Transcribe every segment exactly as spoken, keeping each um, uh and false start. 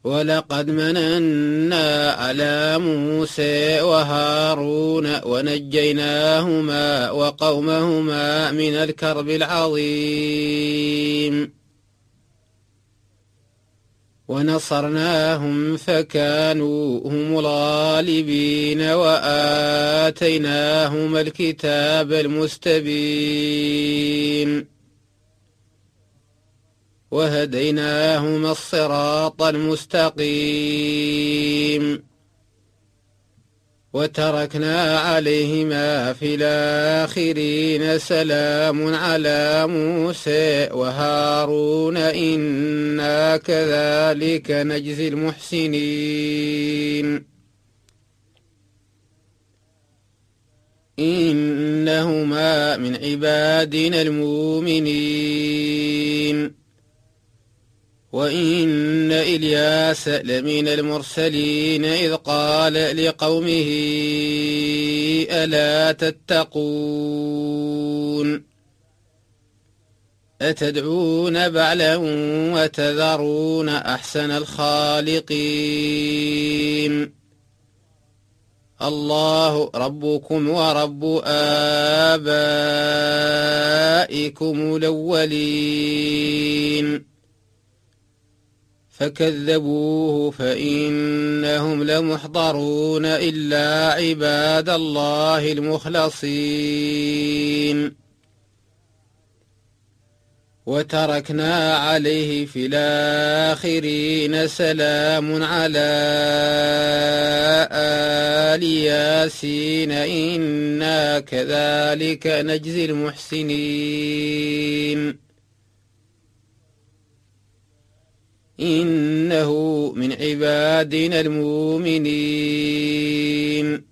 ولقد مننا على موسى وهارون ونجيناهما وقومهما من الكرب العظيم ونصرناهم فكانوا هم الغالبين وآتيناهما الكتاب المستبين وهديناهما الصراط المستقيم وتركنا عليهما في الآخرين سلام على موسى وهارون إنا كذلك نجزي المحسنين إنهما من عبادنا المؤمنين وإن إلياس لمن المرسلين إذ قال لقومه ألا تتقون أتدعون بعلا وتذرون أحسن الخالقين الله ربكم ورب آبائكم الأولين فكذبوه فإنهم لمحضرون إلا عباد الله المخلصين وتركنا عليه في الآخرين سلام على آل ياسين إنا كذلك نجزي المحسنين إنه من عبادنا المؤمنين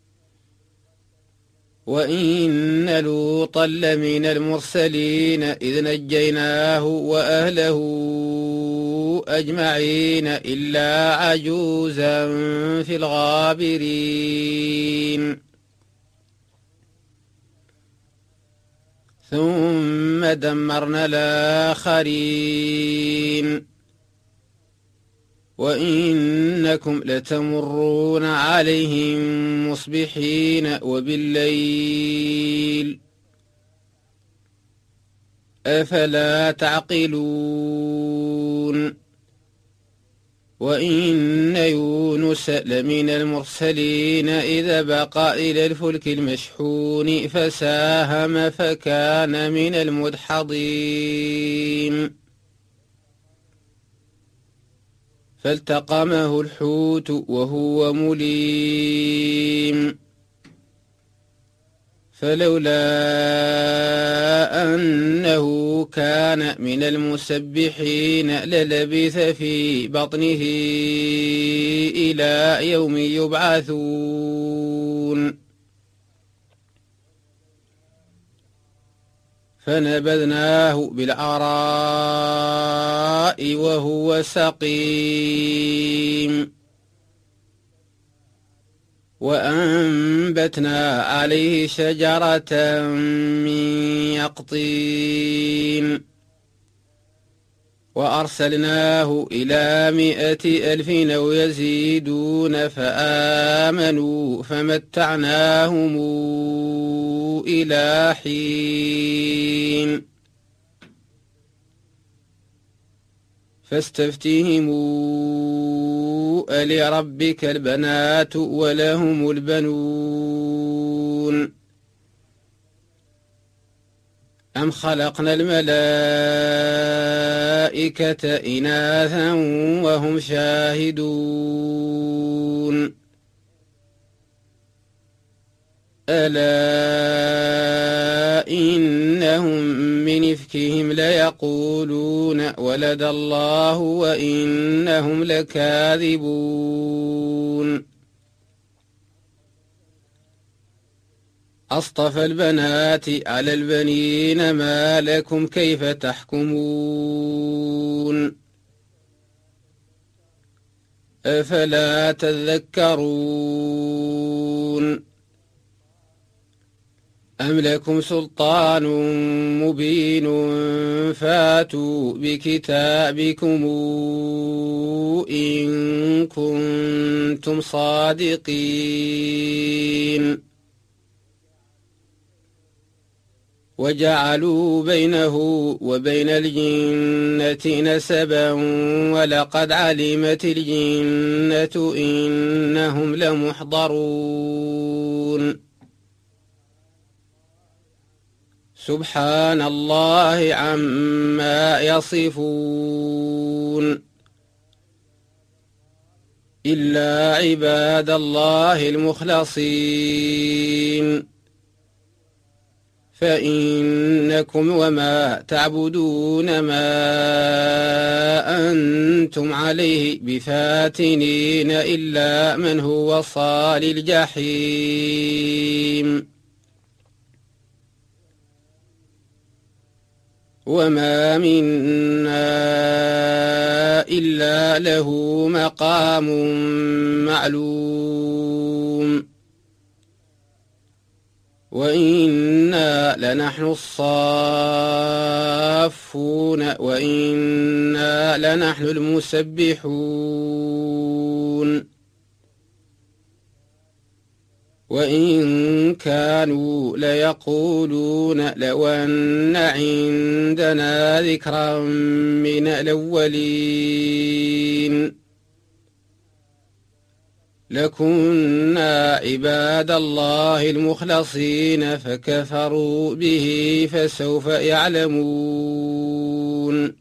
وإن لوطا لمن المرسلين إذ نجيناه وأهله أجمعين إلا عجوزا في الغابرين ثم دمرنا الآخرين وإنكم لتمرون عليهم مصبحين وبالليل أفلا تعقلون وإن يونس لمن المرسلين إذا بقى إلى الفلك المشحون فساهم فكان من المدحضين فالتقمه الحوت وهو مليم فلولا أنه كان من المسبحين للبث في بطنه إلى يوم يبعثون فنبذناه بالعراء وهو سقيم وأنبتنا عليه شجرة من يقطين وأرسلناه إلى مائة ألف أو يزيدون فآمنوا فمتعناهم إلى حين فاستفتهموا ألربك البنات ولهم البنون أم خلقنا الملائكة إناثا وهم شاهدون ألا إنهم من إفكهم ليقولون ولد الله وإنهم لكاذبون أصطفى البنات على البنين ما لكم كيف تحكمون أفلا تذكرون أم لكم سلطان مبين فاتوا بكتابكم إن كنتم صادقين وجعلوا بينه وبين الجنة نسبا ولقد علمت الجنة إنهم لمحضرون سبحان الله عما يصفون إلا عباد الله المخلصين فإنكم وما تعبدون ما أنتم عليه بفاتنين إلا من هو صال الجحيم وما منا إلا له مقام معلوم وإنا لنحن الصافون وإنا لنحن المسبحون وإن كانوا ليقولون لو أن عندنا ذكرا من الأولين لكنا عباد الله المخلصين فكفروا به فسوف يعلمون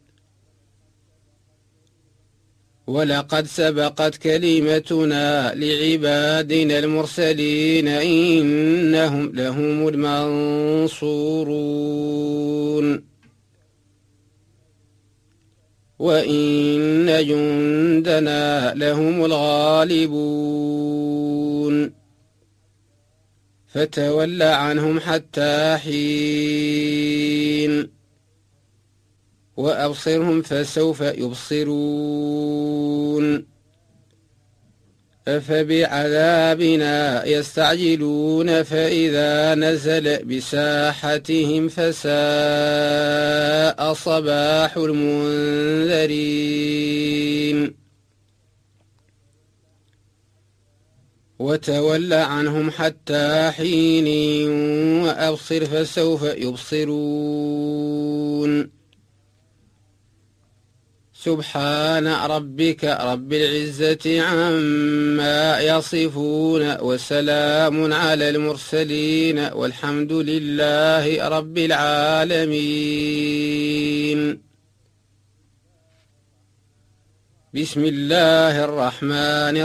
ولقد سبقت كلمتنا لعبادنا المرسلين إنهم لهم المنصورون وإن جندنا لهم الغالبون فتول عنهم حتى حين وأبصرهم فسوف يبصرون أفبعذابنا يستعجلون فإذا نزل بساحتهم فساء صباح المنذرين وتول عنهم حتى حين وأبصر فسوف يبصرون سبحان ربك رب العزة عما يصفون وسلام على المرسلين والحمد لله رب العالمين بسم الله الرحمن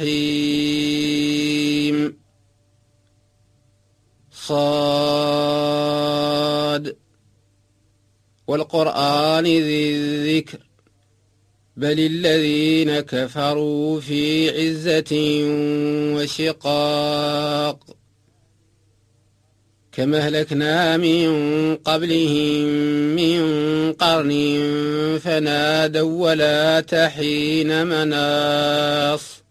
الرحيم صاد والقرآن ذي الذكر بل الذين كفروا في عزة وشقاق كما أهلكنا من قبلهم من قرن فنادوا ولا تحين مناص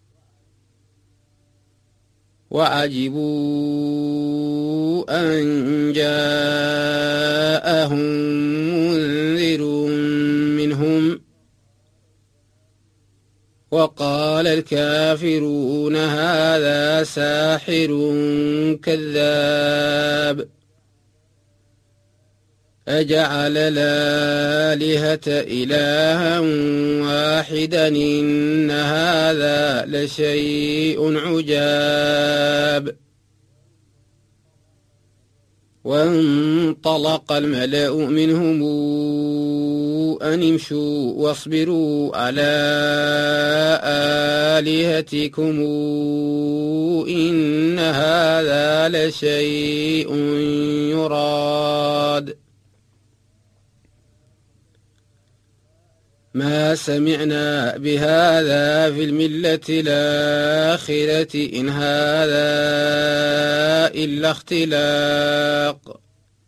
وعجبوا أن جاءهم منذر منهم وقال الكافرون هذا ساحر كذاب أجعل الآلهة إلها واحدا إن هذا لشيء عجاب وانطلق الملأ منهم أن امشوا واصبروا على آلهتكم إن هذا لشيء يراد ما سمعنا بهذا في الملة الآخرة إن هذا إلا اختلاق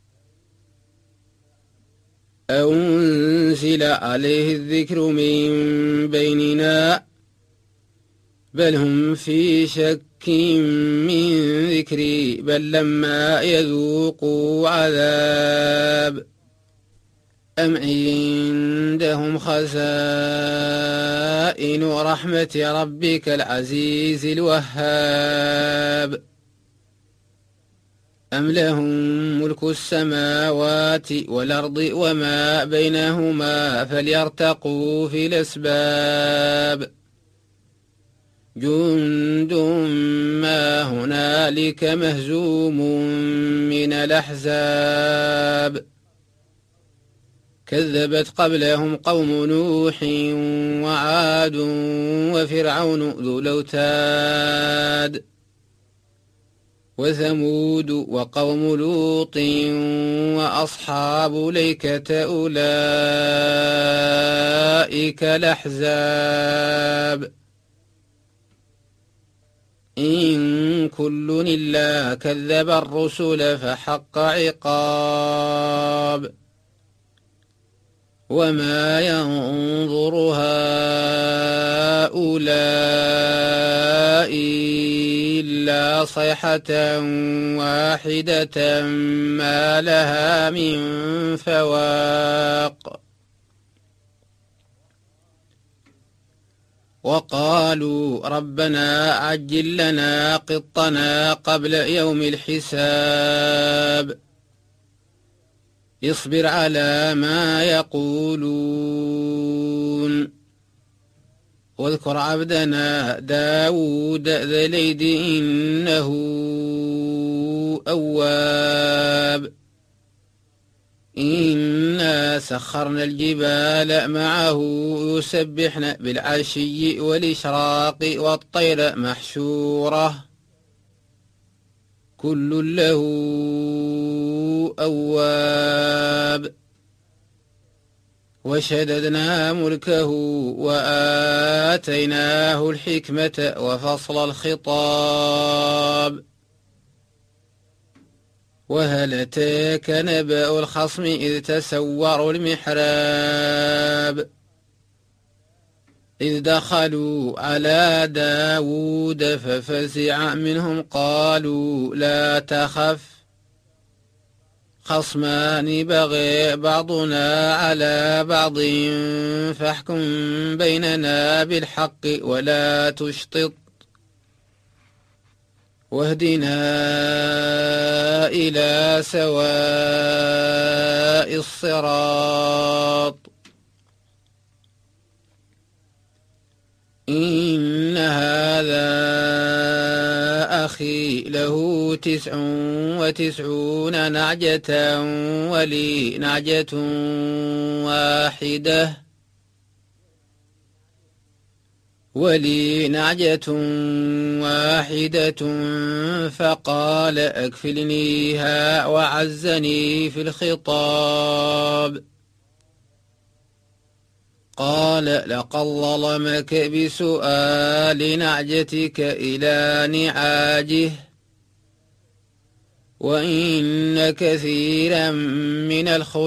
أنزل عليه الذكر من بيننا بل هم في شك من ذكري بل لما يذوقوا عذاب أم عندهم خزائن رحمة ربك العزيز الوهاب أم لهم ملك السماوات والأرض وما بينهما فليرتقوا في الأسباب جند ما هنالك مهزوم من الأحزاب كذبت قبلهم قوم نوح وعاد وفرعون ذو الأوتاد وثمود وقوم لوط وأصحاب الأيكة أولئك الأحزاب إن كل إلا كذب الرسل فحق عقاب وما ينظر هؤلاء إلا صيحة واحدة ما لها من فواق وقالوا ربنا عجل لنا قطنا قبل يوم الحساب اصبر على ما يقولون واذكر عبدنا داود ذا الأيد إنه أواب إنا سخرنا الجبال معه يسبحن بالعشي والإشراق والطير محشورة كل له أواب وشددنا ملكه وآتيناه الحكمة وفصل الخطاب وهل أتاك نبأ الخصم إذ تسوروا المحراب إذ دخلوا على داود ففزع منهم قالوا لا تخف خصمان بغي بعضنا على بعض فاحكم بيننا بالحق ولا تشطط واهدنا إلى سواء الصراط إن هذا أخي له تسع وتسعون نعجة ولي نعجة واحدة ولي نعجة واحدة فقال أكفلنيها وعزني في الخطاب قال لقد ظلمك بسؤال نعجتك إلى نعاجه وإن كثيرا من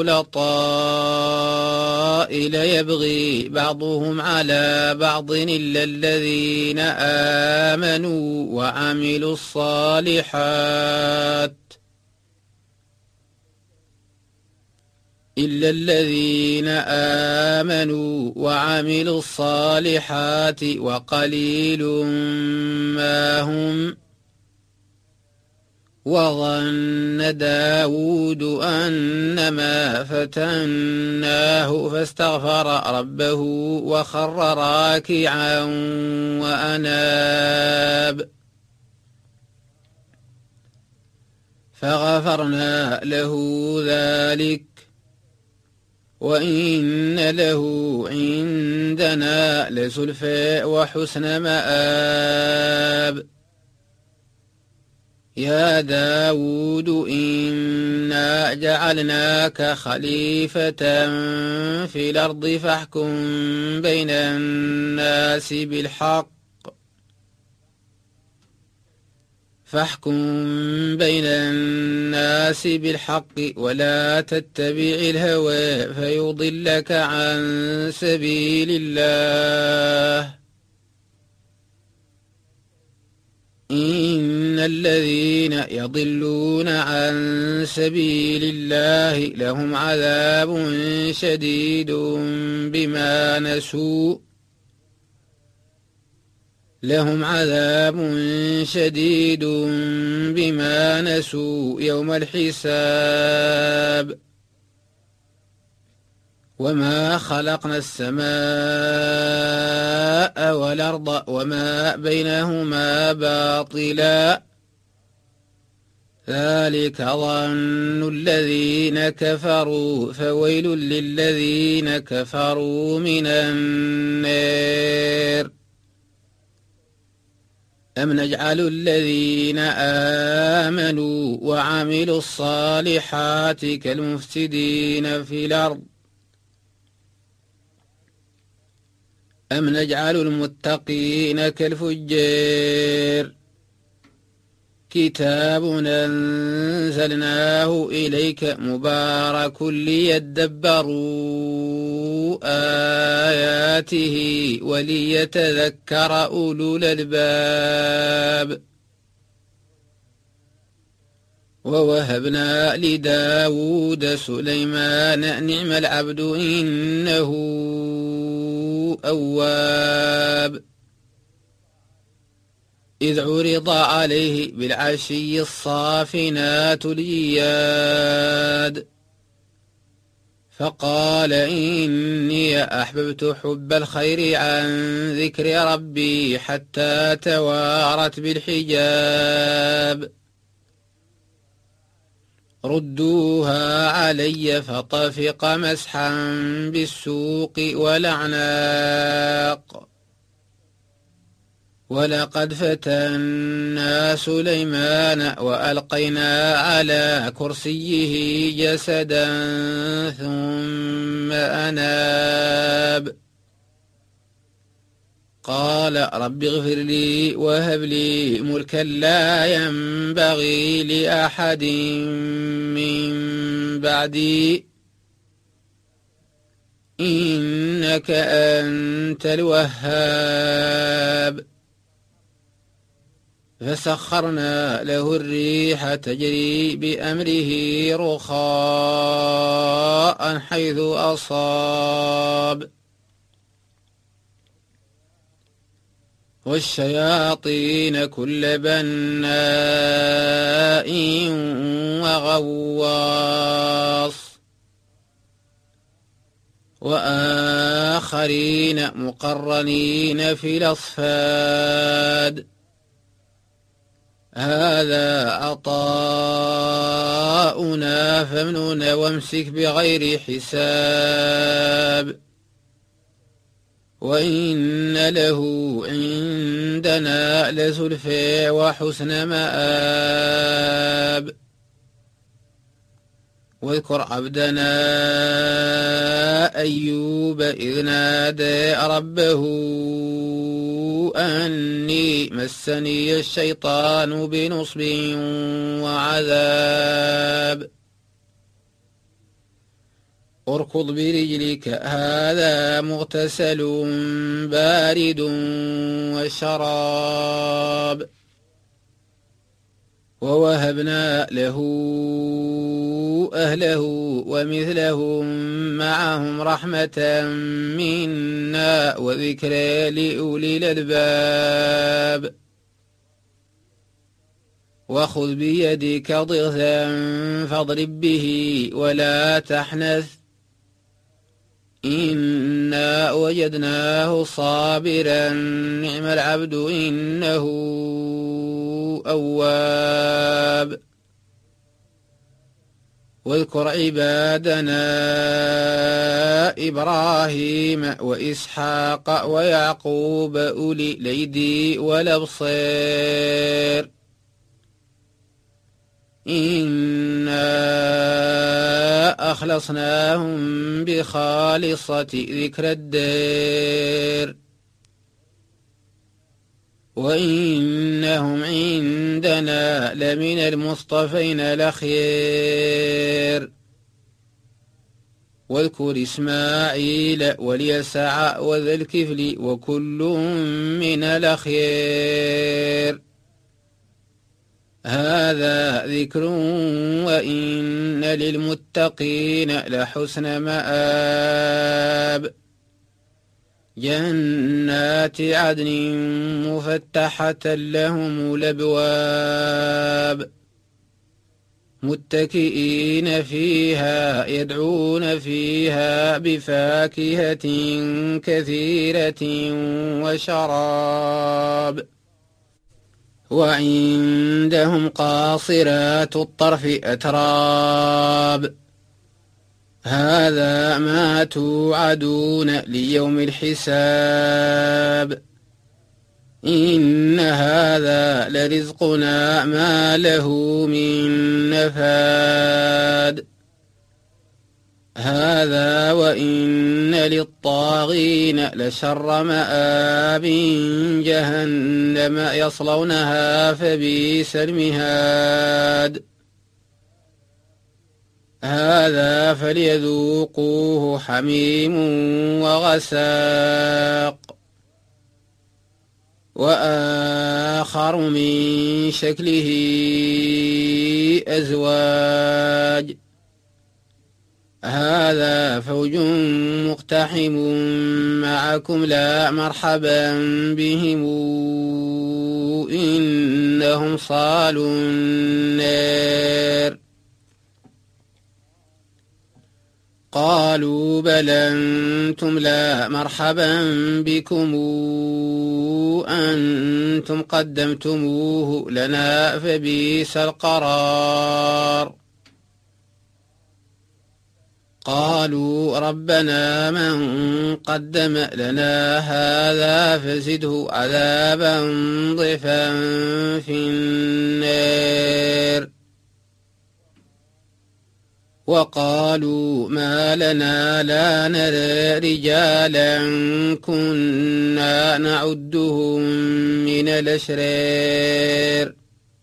الخلطاء ليبغي بعضهم على بعض إلا الذين آمنوا وعملوا الصالحات إلا الذين آمنوا وعملوا الصالحات وقليل ما هم وظن داود أنما فتناه فاستغفر ربه وخر راكعا وأناب فغفرنا له ذلك وإن له عندنا لزلفى وحسن مآب يا داود إنا جعلناك خليفة في الأرض فاحكم بين الناس بالحق فاحكم بين الناس بالحق ولا تتبع الهوى فيضلك عن سبيل الله إن الذين يضلون عن سبيل الله لهم عذاب شديد بما نسوا لهم عذاب شديد بما نسوا يوم الحساب وما خلقنا السماء والأرض وما بينهما باطلا ذلك ظن الذين كفروا فويل للذين كفروا من النار أم نجعل الذين آمنوا وعملوا الصالحات كالمفسدين في الأرض أم نجعل المتقين كالفجار كتاب أنزلناه إليك مبارك ليدبروا آياته وليتذكر أولو الألباب ووهبنا لداود سليمان نعم العبد إنه أواب إذ عرض عليه بالعشي الصافنات الجياد فقال إني أحببت حب الخير عن ذكر ربي حتى توارت بالحجاب ردوها علي فطفق مسحا بالسوق والأعناق ولقد فتنا سليمان وألقينا على كرسيه جسدا ثم أناب قال رب اغفر لي وهب لي ملكا لا ينبغي لأحد من بعدي إنك أنت الوهاب فسخرنا له الريح تجري بأمره رخاء حيث أصاب والشياطين كل بناء وغواص وآخرين مقرنين في الأصفاد هذا عطاؤنا فامنن وامسك بغير حساب وإن له عندنا لزلفى وحسن مآب واذكر عبدنا أيوب إذ نادى ربه أني مسني الشيطان بنصب وعذاب اركض برجلك هذا مغتسل بارد وشراب ووهبنا له أهله ومثلهم معهم رحمة منا وذكرى لأولي الألباب وخذ بيدك ضغثا فاضرب به ولا تحنث إنا وجدناه صابرا نعم العبد إنه أواب واذكر عبادنا إبراهيم وإسحاق ويعقوب أولي الأيدي والأبصار إنا أخلصناهم بخالصة ذكر الدار وإنهم عندنا لمن المصطفين الأخيار واذكر إسماعيل واليسع وذا الكفل وكل من الأخيار هذا ذكر وإن للمتقين لحسن مآب جنات عدن مفتحة لهم الأبواب متكئين فيها يدعون فيها بفاكهة كثيرة وشراب وعندهم قاصرات الطرف أتراب هذا ما توعدون ليوم الحساب إن هذا لرزقنا ما له من نفاد هذا وإن للطاغين لشر مآب جهنم يصلونها فبئس المهاد هذا فليذوقوه حميم وغساق وآخر من شكله أزواج هذا فوج مقتحم معكم لا مرحبا بهم إنهم صالوا النار قالوا بل أنتم لا مرحبا بكم أنتم قدمتموه لنا فبئس القرار قالوا ربنا من قدم لنا هذا فزده عذابا ضعفا في النار وقالوا ما لنا لا نرى رجالا كنا نعدهم من الأشرار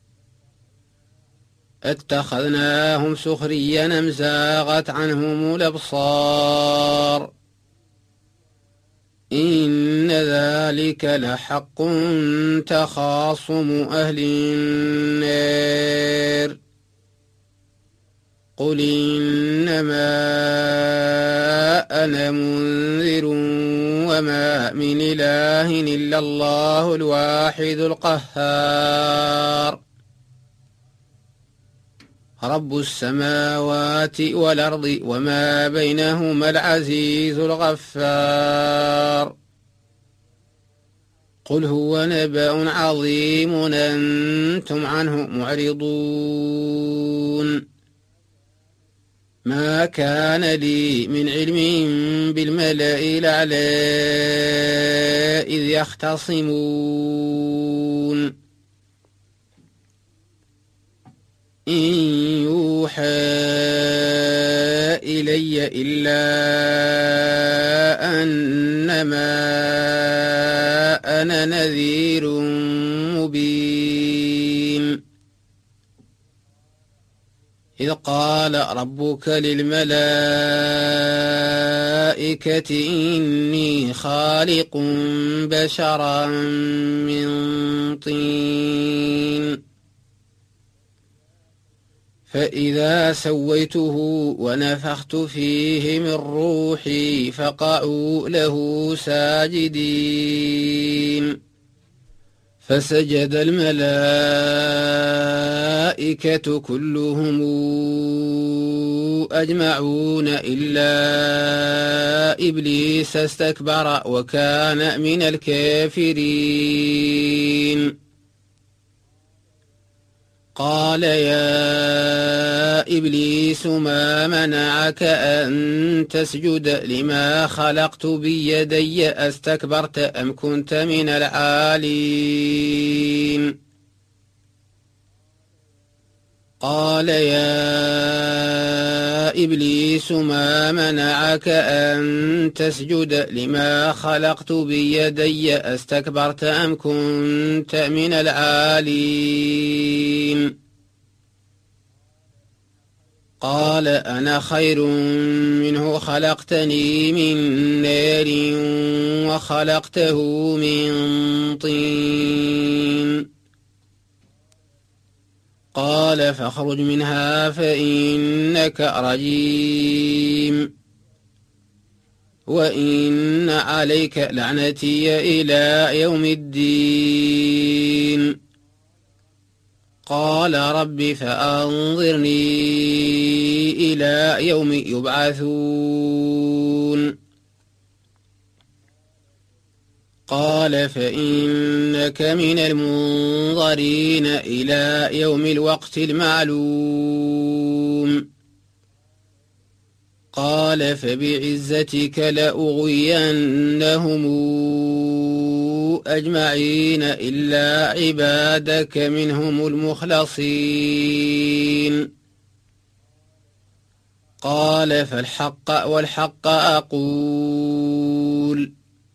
اتخذناهم سخريا أم زاغت عنهم الأبصار إن ذلك لحق تخاصم أهل النار قل إنما أنا منذر وما من إله إلا الله الواحد القهار رب السماوات والأرض وما بينهما العزيز الغفار قل هو نبأ عظيم أنتم عنه معرضون ما كان لي من علم بالملأ الأعلى إذ يختصمون إن يوحى إلي إلا أنما أنا نذير مبين إذ قال ربك للملائكة إني خالق بشرا من طين فإذا سويته ونفخت فيه من روحي فقعوا له ساجدين فسجد الملائكة كلهم أجمعون إلا إبليس استكبر وكان من الكافرين قال يا إبليس ما منعك أن تسجد لما خلقت بيدي أستكبرت أم كنت من العالين قال يا إبليس ما منعك أن تسجد لما خلقت بيدي أستكبرت أم كنت من العالين قال أنا خير منه خلقتني من نار وخلقته من طين قال فاخرج منها فإنك رجيم وإن عليك لعنتي إلى يوم الدين قال رب فأنظرني إلى يوم يبعثون قال فإنك من المنظرين إلى يوم الوقت المعلوم قال فبعزتك لأغوينهم أجمعين إلا عبادك منهم المخلصين قال فالحق والحق أقول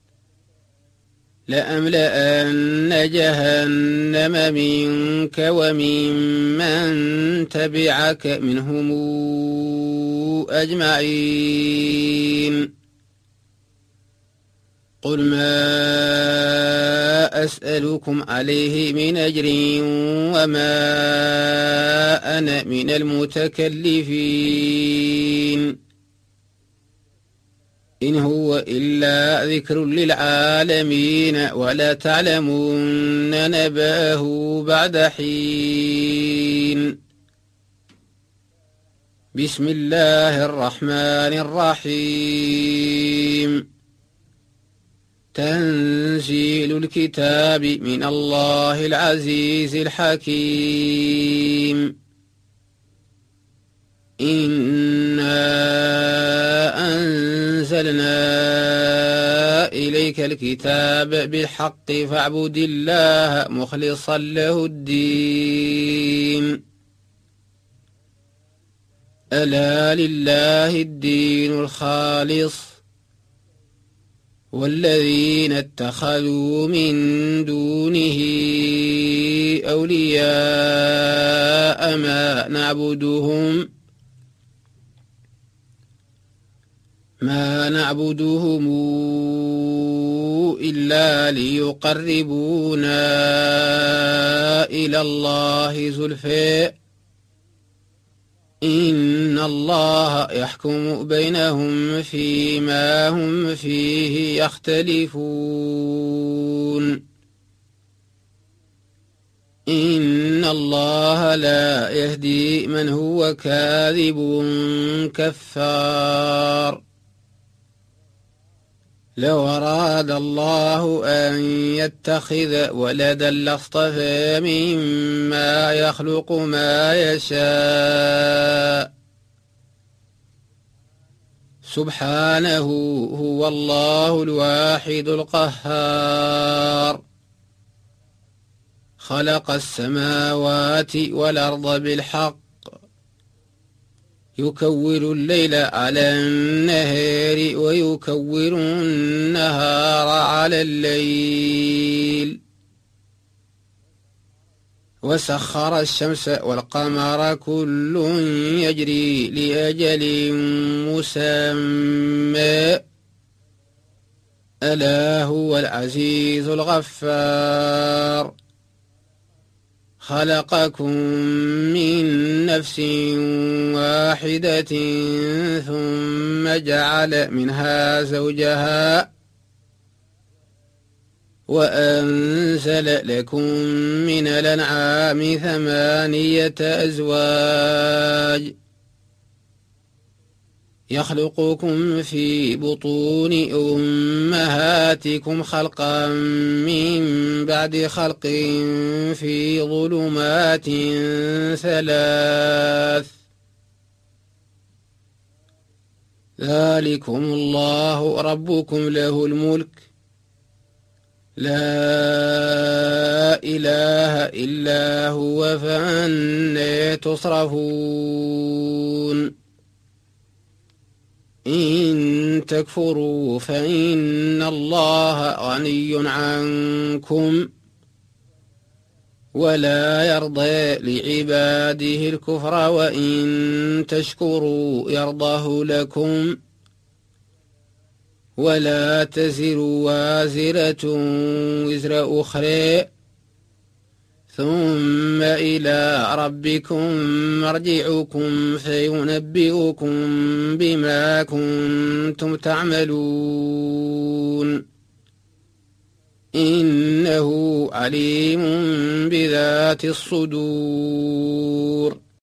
لأملأن جهنم منك وممن تبعك منهم أجمعين قل ما أسألكم عليه من أجر وما أنا من المتكلفين إن هو إلا ذكر للعالمين ولا تعلمون نبأه بعد حين بسم الله الرحمن الرحيم تنزيل الكتاب من الله العزيز الحكيم إنا أنزلنا إليك الكتاب بالحق فاعبد الله مخلصا له الدين ألا لله الدين الخالص والذين اتخذوا من دونه أولياء ما نعبدهم ما نعبدهم إلا ليقربونا إلى الله زلفى إن الله يحكم بينهم فيما هم فيه يختلفون إن الله لا يهدي من هو كاذب كفار لو أراد الله أن يتخذ ولدا لاصطفى مما يخلق ما يشاء سبحانه هو الله الواحد القهار خلق السماوات والأرض بالحق يكور الليل على النهار ويكور النهار على الليل وسخر الشمس والقمر كل يجري لأجل مسمى ألا هو العزيز الغفار خلقكم من نفس واحدة ثم جعل منها زوجها وأنزل لكم من الأنعام ثمانية أزواج يخلقكم في بطون أمهاتكم خلقا من بعد خلق في ظلمات ثلاث ذلكم الله ربكم له الملك لا إله إلا هو فأنى تصرفون إن تكفروا فإن الله غني عنكم ولا يرضى لعباده الكفر وإن تشكروا يرضه لكم ولا تزر وازرة وزر أخرى ثم إلى ربكم مرجعكم فينبئكم بما كنتم تعملون إنه عليم بذات الصدور